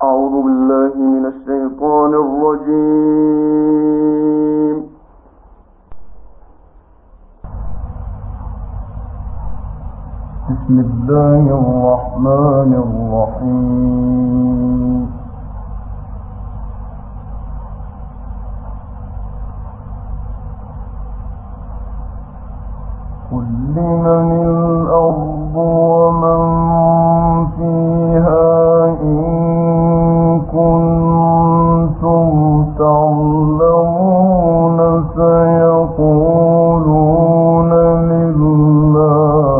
أعوذ بالله من الشيطان الرجيم. بسم الله الرحمن الرحيم. قل لمن الأرض ومن فيها إن كنتم تعلمون سيقولون لله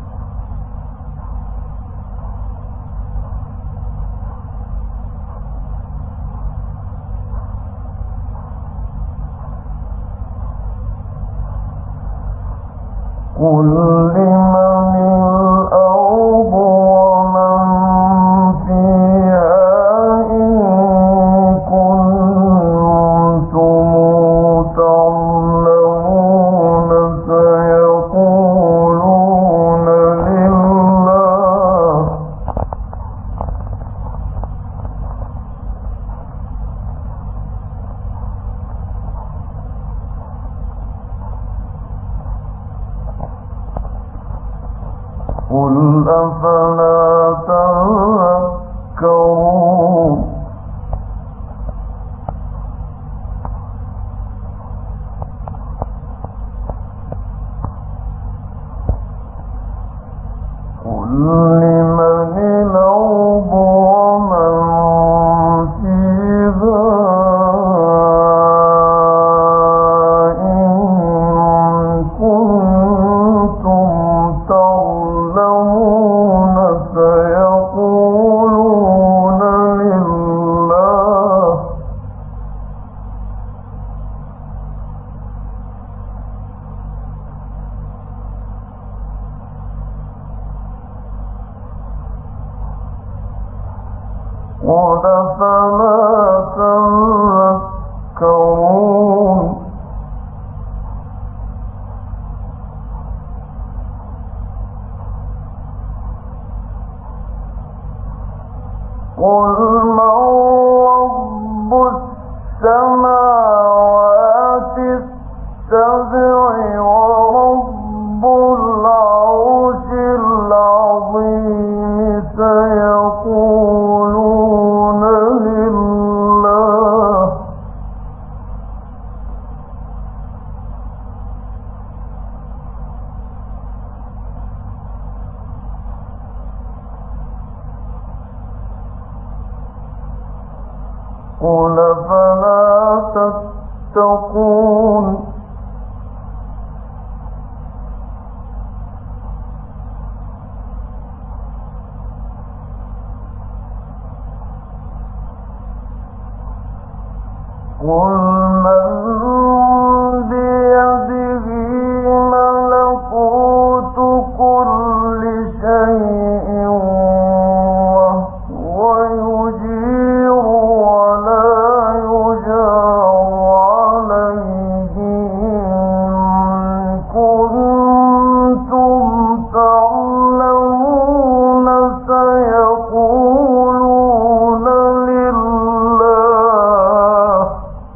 قل لمن الأرض ومن فيها إن كنتم تعلمون سيقولون لله قل أفلا تذكرون قل لمن الأرض ومن فيها إن كنتم تعلمون سيقولون لله قل أفلا تذكرون قل من رب السماوات السبع ورب العرش العظيم سيقولون لله قل أفلا تتقون قل من بيده ملكوت كل شيء وهو يجير ولا يجار عليه إن كنتم تعلمون سيقولون لله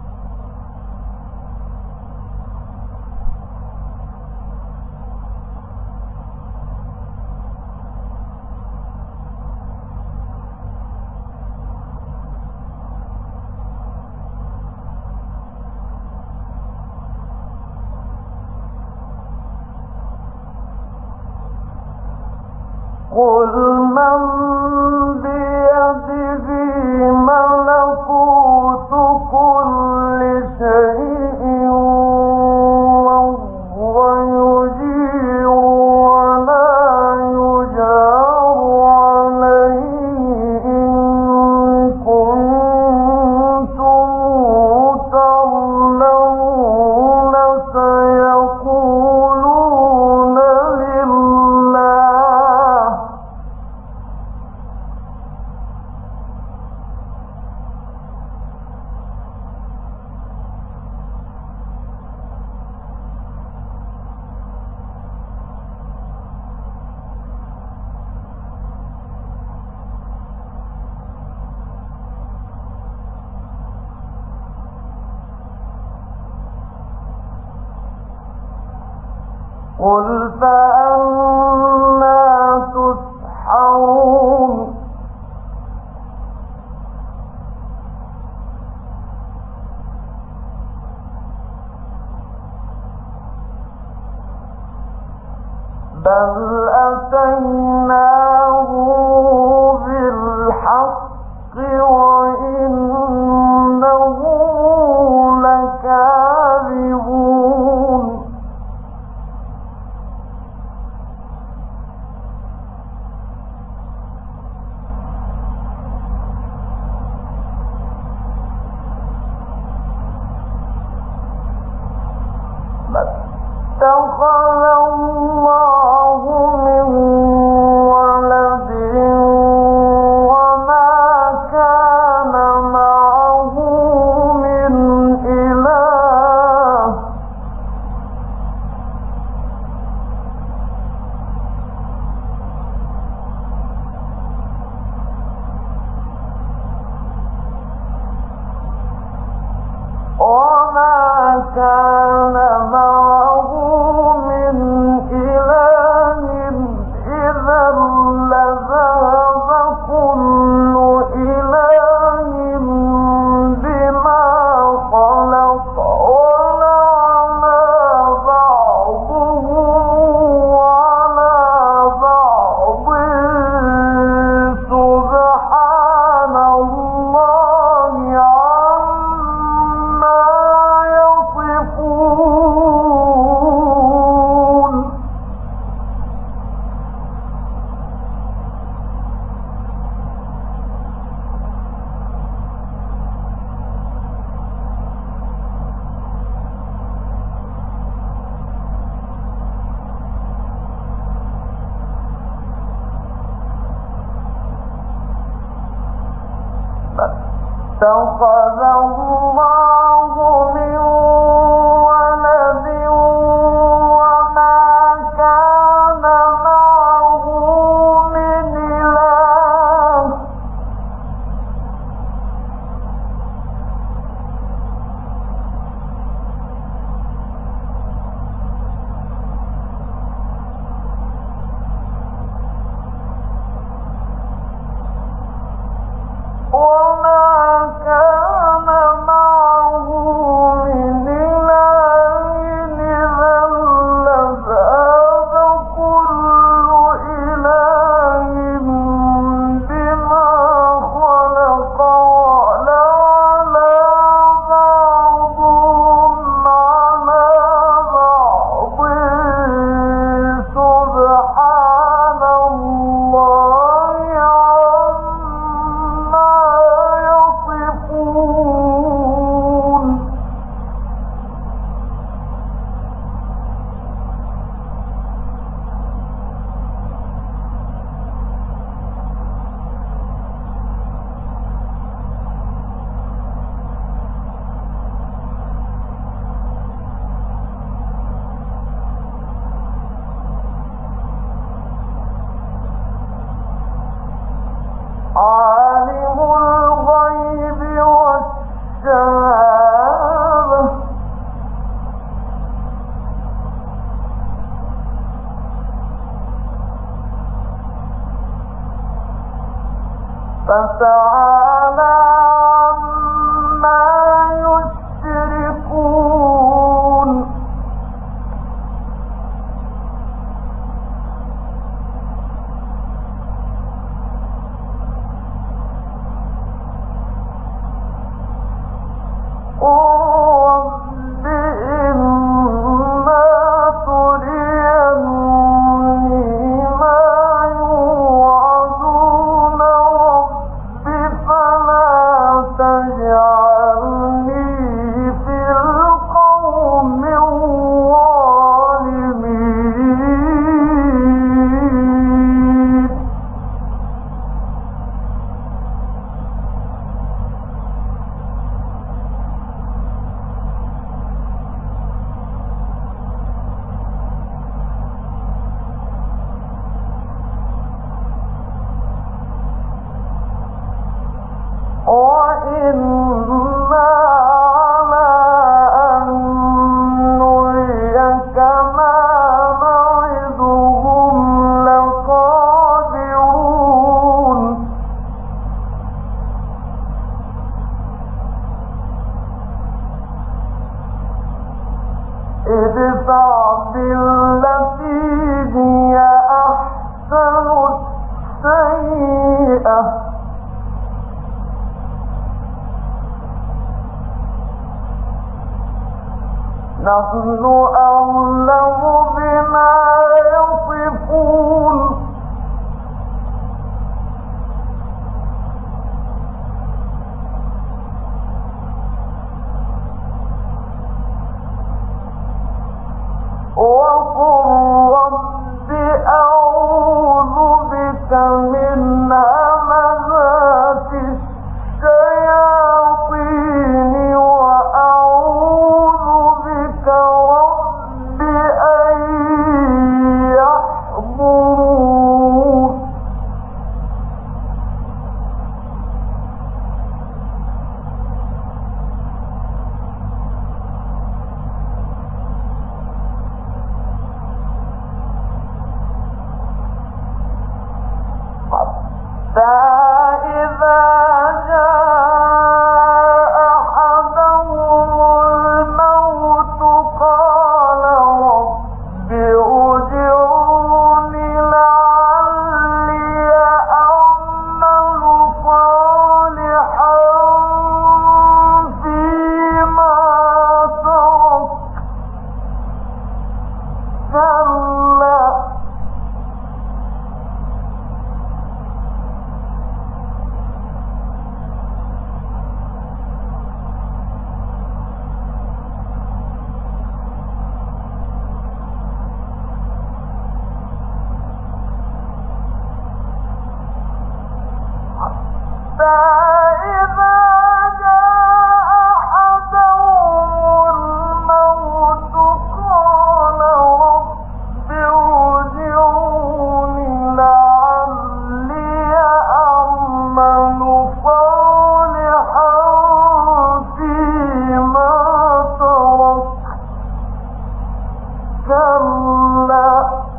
قل من بيده ملكوت كل شيء وهو يجير ولا يجار عليه إن كنتم تعلمون سيقولون لله قل فأنى تسحرون بل أتيناه بالحق وإنه لكاذبون اتخذ الله من ولد وما كان معه من إله وما كان معه من إله إذا لذهب كل إله بما خلق ولعلى بعضهم على بعض سبحان الله عما يصفون اتخذ الله من ولد وما كان معه من إله وما كان معه من إله إذا لذهب كل إله بما خلق ولعلى بعضهم على بعض سبحان الله عما يصفون عالم الغيب والشهادة فتعالى عما يشركون رب إما تريني ما يوعدون رب فلا تجعلني في القوم الظالمين وإنا على أن نريك ما نحن أعلم بما يصفون وقل رب أعوذ بك من همزات الشياطين وأعوذ بك رب أن يحضرون فإذا جاء أحدهم الموت قال رب ارجعون لعلي أعمل صالحا فيما ترك كلا فإذا جاء أحدهم الموت قال رب ارجعون لعلي أعمل صالحا فيما ترك كلا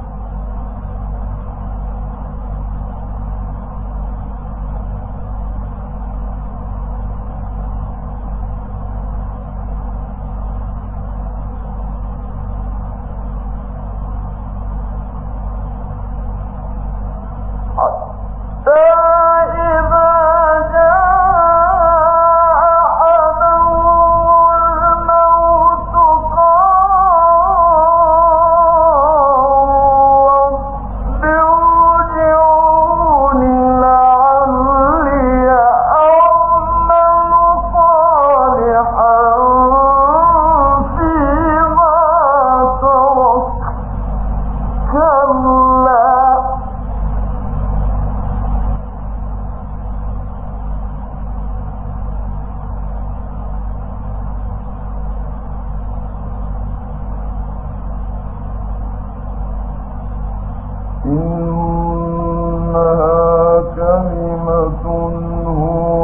إنها كلمة هو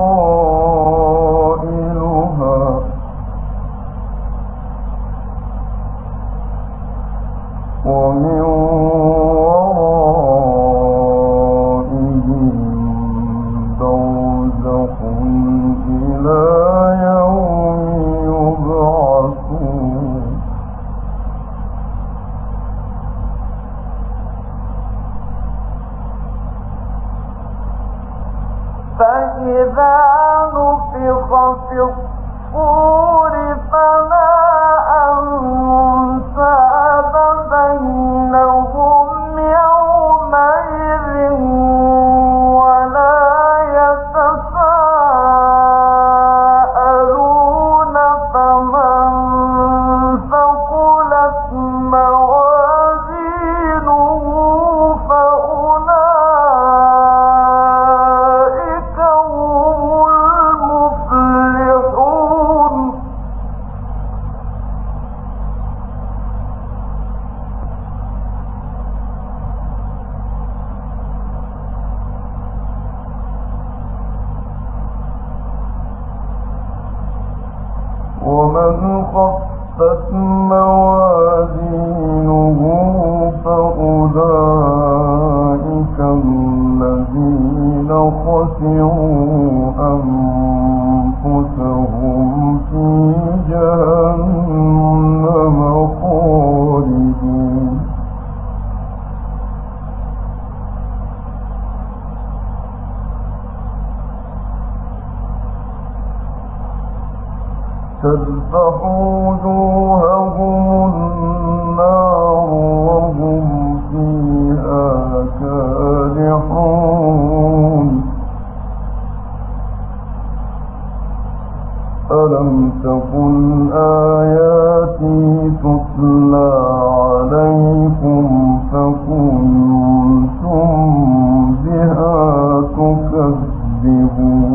قائلها ومن ورائهم برزخ إلى يوم يبعثون فإذا نفخ في الصور فلا أنساب بينهم يومئذ ولا يتساءلون فمن ثقلت موازينه فأولئك هم المفلحون ومن خفت موازينه فأولئك الذين خسروا أنفسهم في جهنم خالدون تلفح وجوههم النار وهم فيها كالحون ألم تكن آياتي تتلى عليكم فكنتم بها تكذبون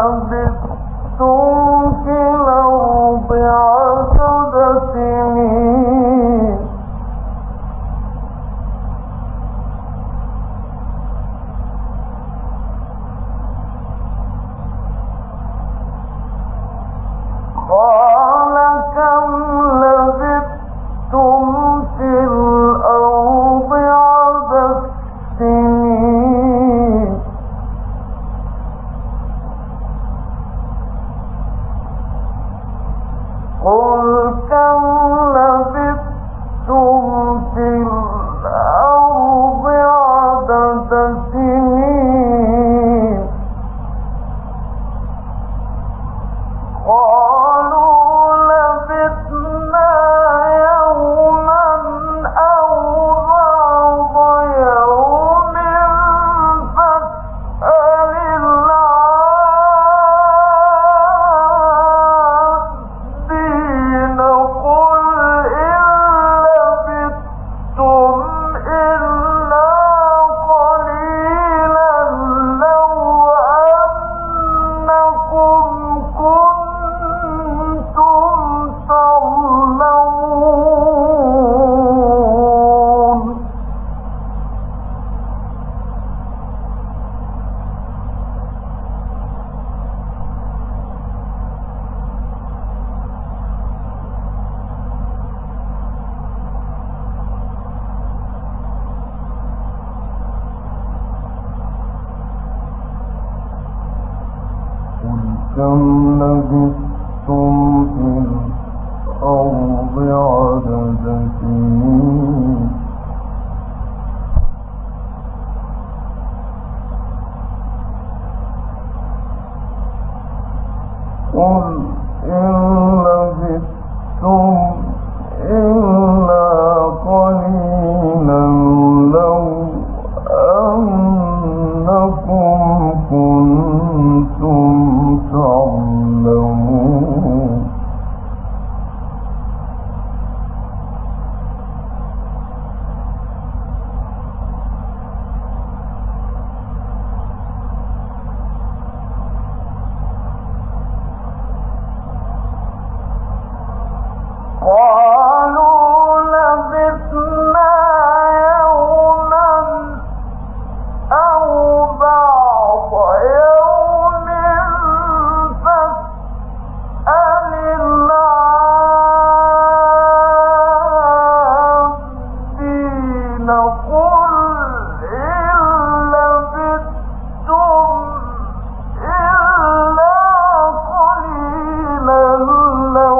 كم لبثتم في الأرض عدد سنين قل إن لبثتم إلا قليلا لو أنكم كنتم تعلمون قالوا لبثنا يوما أو بعض يوم فاسأل العادين قل إن لبثتم إلا قليلا لو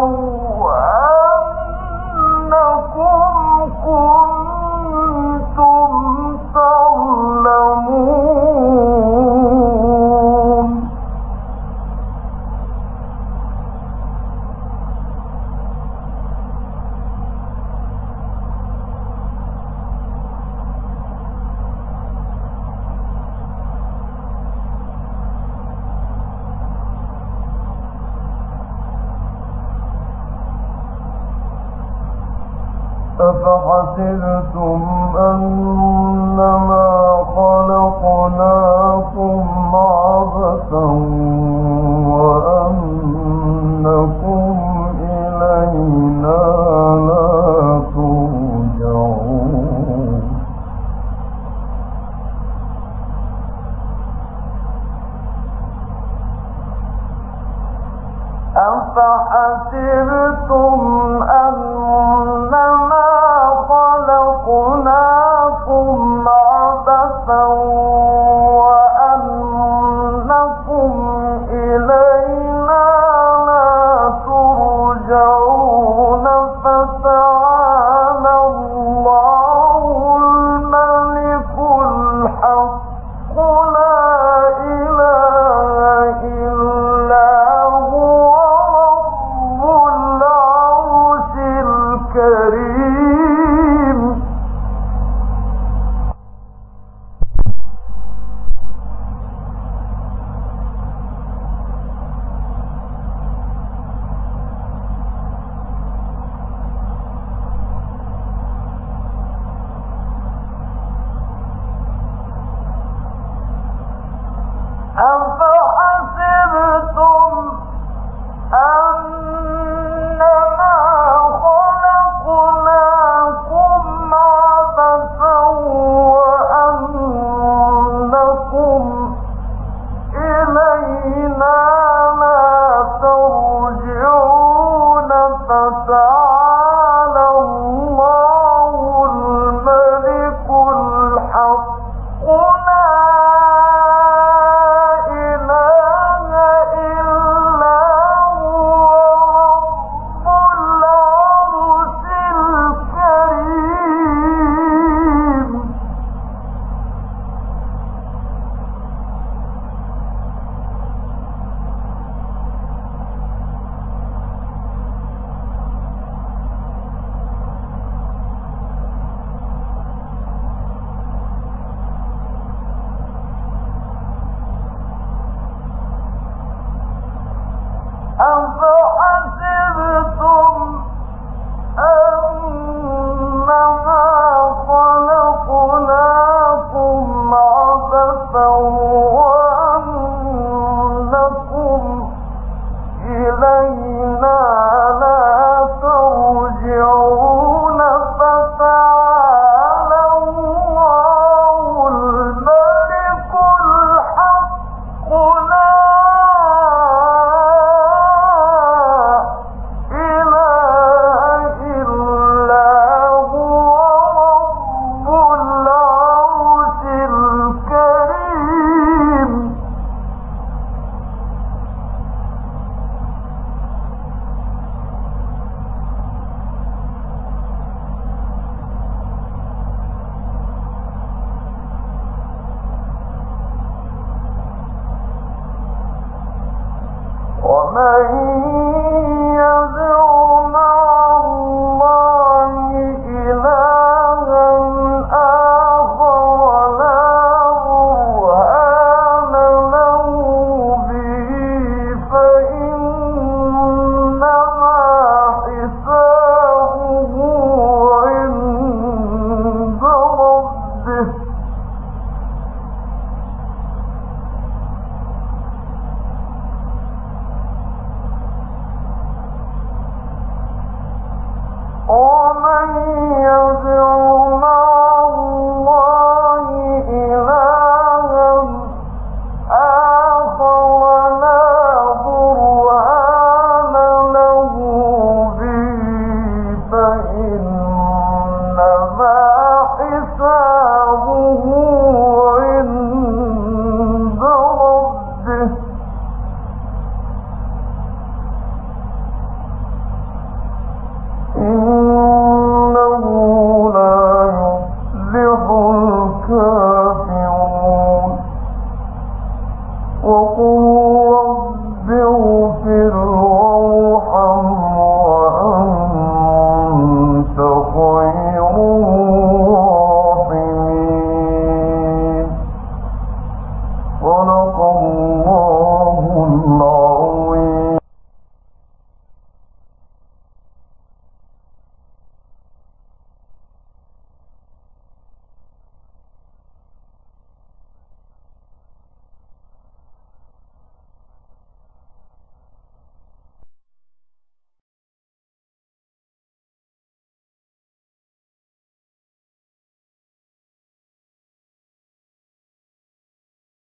أنكم كنتم تعلمون أفحسبتم أنما خلقناكم عبثا وأنكم إلينا لا ترجعون أفحسبتم أنما خلقناكم عبثا وأنكم إلينا لا ترجعون فتعالى الله الملك الحق لا إله إلا هو رب العرش الكريم فتعالى الله الملك الحق لا إله إلا هو رب العرش الكريم. أفحسبتم أنما خلقناكم عبثا وأنكم إلينا لا ترجعون فتعالى الله الملك الحق لا إله إلا هو رب العرش الكريم. ومن يدع مع الله إلها آخر لا برهان له به فإنما حسابه عند ربه ومن